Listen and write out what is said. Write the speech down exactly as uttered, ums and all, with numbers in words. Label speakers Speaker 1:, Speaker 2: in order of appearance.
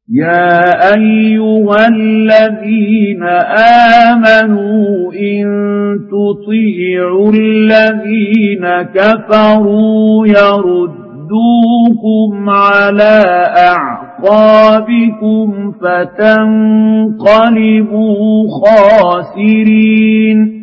Speaker 1: يا أيها الذين آمنوا إن تطيعوا الذين كفروا يردوكم على أعقابكم فتنقلبوا خاسرين